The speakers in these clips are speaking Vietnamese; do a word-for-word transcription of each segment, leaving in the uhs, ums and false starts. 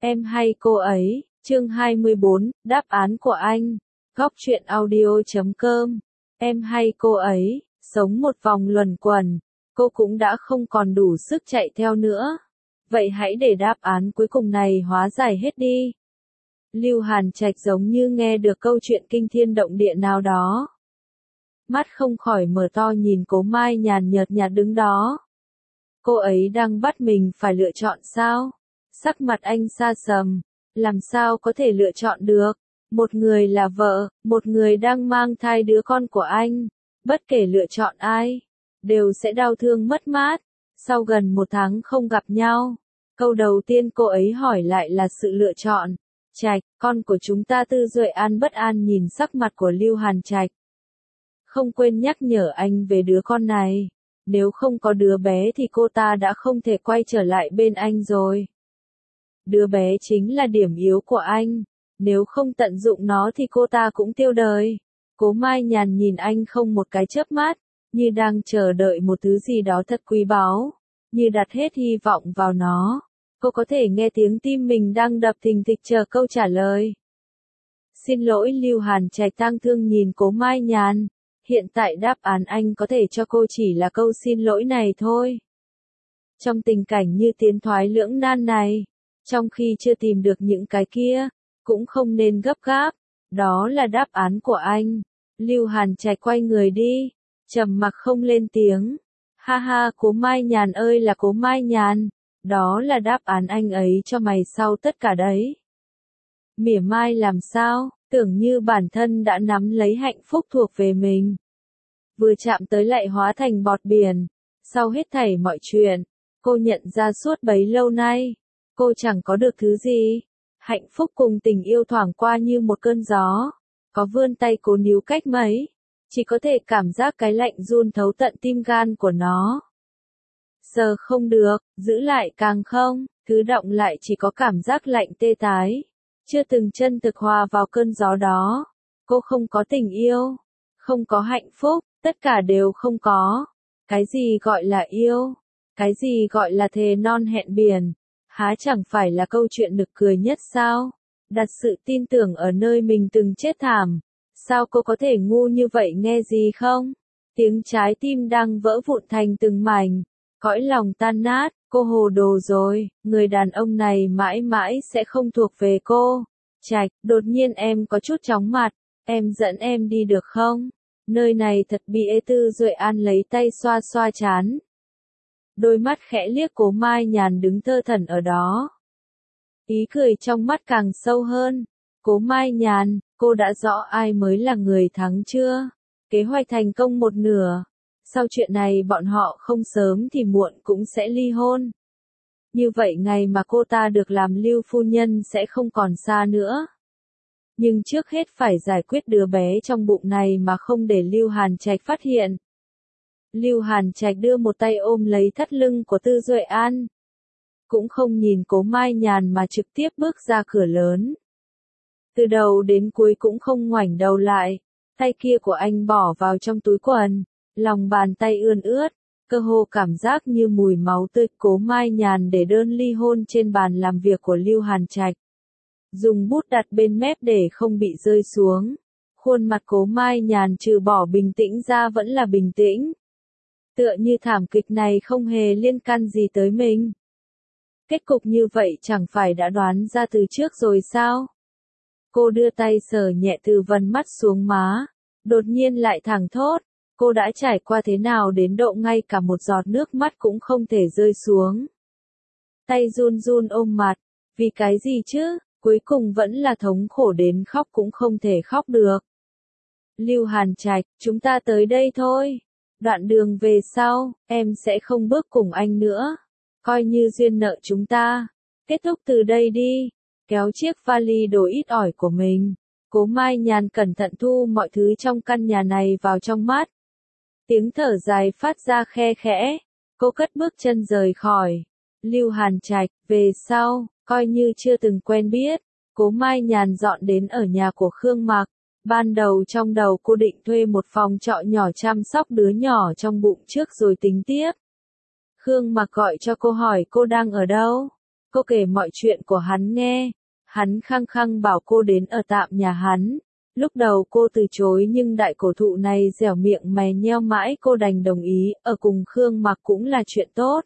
Em hay cô ấy, chương hai mươi bốn, đáp án của anh. Góc truyện audio chấm com. Em hay cô ấy, sống một vòng luẩn quẩn, cô cũng đã không còn đủ sức chạy theo nữa. Vậy hãy để đáp án cuối cùng này hóa giải hết đi. Lưu Hàn Trạch giống như nghe được câu chuyện kinh thiên động địa nào đó. Mắt không khỏi mở to nhìn Cố Mai nhàn nhợt nhạt đứng đó. Cô ấy đang bắt mình phải lựa chọn sao? Sắc mặt anh xa sầm, làm sao có thể lựa chọn được? Một người là vợ, một người đang mang thai đứa con của anh. Bất kể lựa chọn ai, đều sẽ đau thương mất mát. Sau gần một tháng không gặp nhau, câu đầu tiên cô ấy hỏi lại là sự lựa chọn. Trạch, con của chúng ta Tư Duệ An bất an nhìn sắc mặt của Lưu Hàn Trạch. Không quên nhắc nhở anh về đứa con này. Nếu không có đứa bé thì cô ta đã không thể quay trở lại bên anh rồi. Đứa bé chính là điểm yếu của anh. Nếu không tận dụng nó thì cô ta cũng tiêu đời. Cố Mai nhàn nhìn anh không một cái chớp mắt, như đang chờ đợi một thứ gì đó thật quý báu, như đặt hết hy vọng vào nó. Cô có thể nghe tiếng tim mình đang đập thình thịch chờ câu trả lời. Xin lỗi, Lưu Hàn Trạch tang thương nhìn Cố Mai nhàn. Hiện tại đáp án anh có thể cho cô chỉ là câu xin lỗi này thôi. Trong tình cảnh như tiến thoái lưỡng nan này, trong khi chưa tìm được những cái kia, cũng không nên gấp gáp. Đó là đáp án của anh. Lưu Hàn Trạch quay người đi, trầm mặc không lên tiếng. Ha ha, Cố Mai nhàn ơi là Cố Mai nhàn, đó là đáp án anh ấy cho mày sau tất cả đấy. Mỉa mai làm sao, tưởng như bản thân đã nắm lấy hạnh phúc thuộc về mình. Vừa chạm tới lại hóa thành bọt biển. Sau hết thảy mọi chuyện, cô nhận ra suốt bấy lâu nay, cô chẳng có được thứ gì. Hạnh phúc cùng tình yêu thoảng qua như một cơn gió. Có vươn tay cố níu cách mấy, chỉ có thể cảm giác cái lạnh run thấu tận tim gan của nó. Sờ không được, giữ lại càng không, cứ động lại chỉ có cảm giác lạnh tê tái. Chưa từng chân thực hòa vào cơn gió đó. Cô không có tình yêu, không có hạnh phúc, tất cả đều không có. Cái gì gọi là yêu? Cái gì gọi là thề non hẹn biển? Há chẳng phải là câu chuyện nực cười nhất sao? Đặt sự tin tưởng ở nơi mình từng chết thảm. Sao cô có thể ngu như vậy nghe gì không? Tiếng trái tim đang vỡ vụn thành từng mảnh. Cõi lòng tan nát, cô hồ đồ rồi. Người đàn ông này mãi mãi sẽ không thuộc về cô. Trạch, đột nhiên em có chút chóng mặt. Em dẫn em đi được không? Nơi này thật bị ê. Tư Duệ An lấy tay xoa xoa trán. Đôi mắt khẽ liếc Cố Mai nhàn đứng thơ thẩn ở đó. Ý cười trong mắt càng sâu hơn. Cố Mai nhàn, cô đã rõ ai mới là người thắng chưa? Kế hoạch thành công một nửa. Sau chuyện này bọn họ không sớm thì muộn cũng sẽ ly hôn. Như vậy ngày mà cô ta được làm Lưu phu nhân sẽ không còn xa nữa. Nhưng trước hết phải giải quyết đứa bé trong bụng này mà không để Lưu Hàn Trạch phát hiện. Lưu Hàn Trạch đưa một tay ôm lấy thắt lưng của Tư Duệ An. Cũng không nhìn Cố Mai nhàn mà trực tiếp bước ra cửa lớn. Từ đầu đến cuối cũng không ngoảnh đầu lại. Tay kia của anh bỏ vào trong túi quần. Lòng bàn tay ươn ướt. Cơ hồ cảm giác như mùi máu tươi. Cố Mai nhàn để đơn ly hôn trên bàn làm việc của Lưu Hàn Trạch. Dùng bút đặt bên mép để không bị rơi xuống. Khuôn mặt Cố Mai nhàn trừ bỏ bình tĩnh ra vẫn là bình tĩnh. Tựa như thảm kịch này không hề liên can gì tới mình. Kết cục như vậy chẳng phải đã đoán ra từ trước rồi sao? Cô đưa tay sờ nhẹ từ vân mắt xuống má. Đột nhiên lại thẳng thốt. Cô đã trải qua thế nào đến độ ngay cả một giọt nước mắt cũng không thể rơi xuống. Tay run run ôm mặt. Vì cái gì chứ? Cuối cùng vẫn là thống khổ đến khóc cũng không thể khóc được. Lưu Hàn Trạch, chúng ta tới đây thôi. Đoạn đường về sau, em sẽ không bước cùng anh nữa. Coi như duyên nợ chúng ta. Kết thúc từ đây đi. Kéo chiếc vali đồ ít ỏi của mình. Cố Mai nhàn cẩn thận thu mọi thứ trong căn nhà này vào trong mắt. Tiếng thở dài phát ra khe khẽ. Cô cất bước chân rời khỏi. Lưu Hàn Trạch, về sau, coi như chưa từng quen biết. Cố Mai nhàn dọn đến ở nhà của Khương Mặc. Ban đầu trong đầu cô định thuê một phòng trọ nhỏ chăm sóc đứa nhỏ trong bụng trước rồi tính tiếp. Khương Mặc gọi cho cô hỏi cô đang ở đâu. Cô kể mọi chuyện của hắn nghe. Hắn khăng khăng bảo cô đến ở tạm nhà hắn. Lúc đầu cô từ chối nhưng đại cổ thụ này dẻo miệng mày nheo mãi cô đành đồng ý, ở cùng Khương Mặc cũng là chuyện tốt.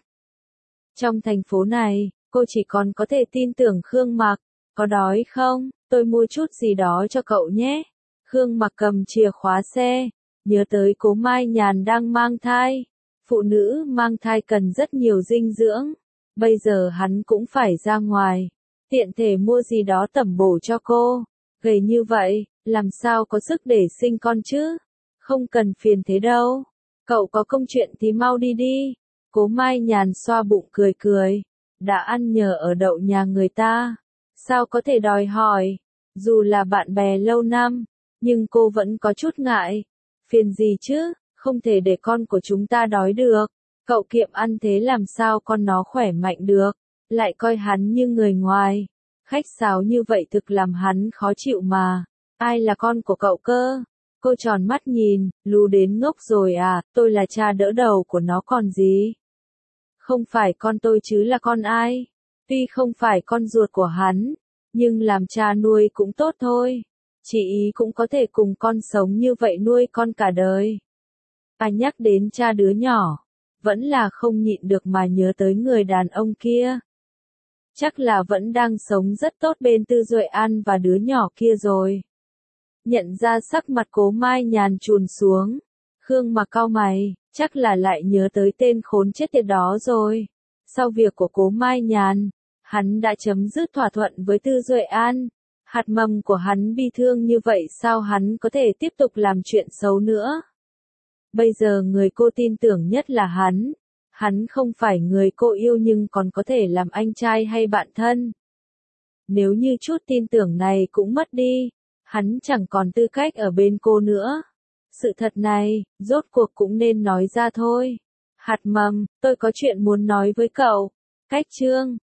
Trong thành phố này, cô chỉ còn có thể tin tưởng Khương Mặc. Có đói không? Tôi mua chút gì đó cho cậu nhé. Khương Mặc cầm chìa khóa xe, nhớ tới Cố Mai Nhàn đang mang thai. Phụ nữ mang thai cần rất nhiều dinh dưỡng. Bây giờ hắn cũng phải ra ngoài, tiện thể mua gì đó tẩm bổ cho cô. Gầy như vậy, làm sao có sức để sinh con chứ? Không cần phiền thế đâu. Cậu có công chuyện thì mau đi đi. Cố Mai Nhàn xoa bụng cười cười. Đã ăn nhờ ở đậu nhà người ta, sao có thể đòi hỏi? Dù là bạn bè lâu năm, nhưng cô vẫn có chút ngại. Phiền gì chứ, không thể để con của chúng ta đói được. Cậu kiệm ăn thế làm sao con nó khỏe mạnh được, lại coi hắn như người ngoài. Khách sáo như vậy thực làm hắn khó chịu mà. Ai là con của cậu cơ? Cô tròn mắt nhìn, lú đến ngốc rồi à, tôi là cha đỡ đầu của nó còn gì. Không phải con tôi chứ là con ai? Tuy không phải con ruột của hắn, nhưng làm cha nuôi cũng tốt thôi. Chị ý cũng có thể cùng con sống như vậy nuôi con cả đời. À nhắc đến cha đứa nhỏ, vẫn là không nhịn được mà nhớ tới người đàn ông kia. Chắc là vẫn đang sống rất tốt bên Tư Duệ An và đứa nhỏ kia rồi. Nhận ra sắc mặt Cố Mai Nhàn trùn xuống, Khương Mặc cau mày, chắc là lại nhớ tới tên khốn chết tiệt đó rồi. Sau việc của Cố Mai Nhàn, hắn đã chấm dứt thỏa thuận với Tư Duệ An. Hạt mầm của hắn bi thương như vậy sao hắn có thể tiếp tục làm chuyện xấu nữa? Bây giờ người cô tin tưởng nhất là hắn. Hắn không phải người cô yêu nhưng còn có thể làm anh trai hay bạn thân. Nếu như chút tin tưởng này cũng mất đi, hắn chẳng còn tư cách ở bên cô nữa. Sự thật này, rốt cuộc cũng nên nói ra thôi. Hạt mầm, tôi có chuyện muốn nói với cậu. Cách chương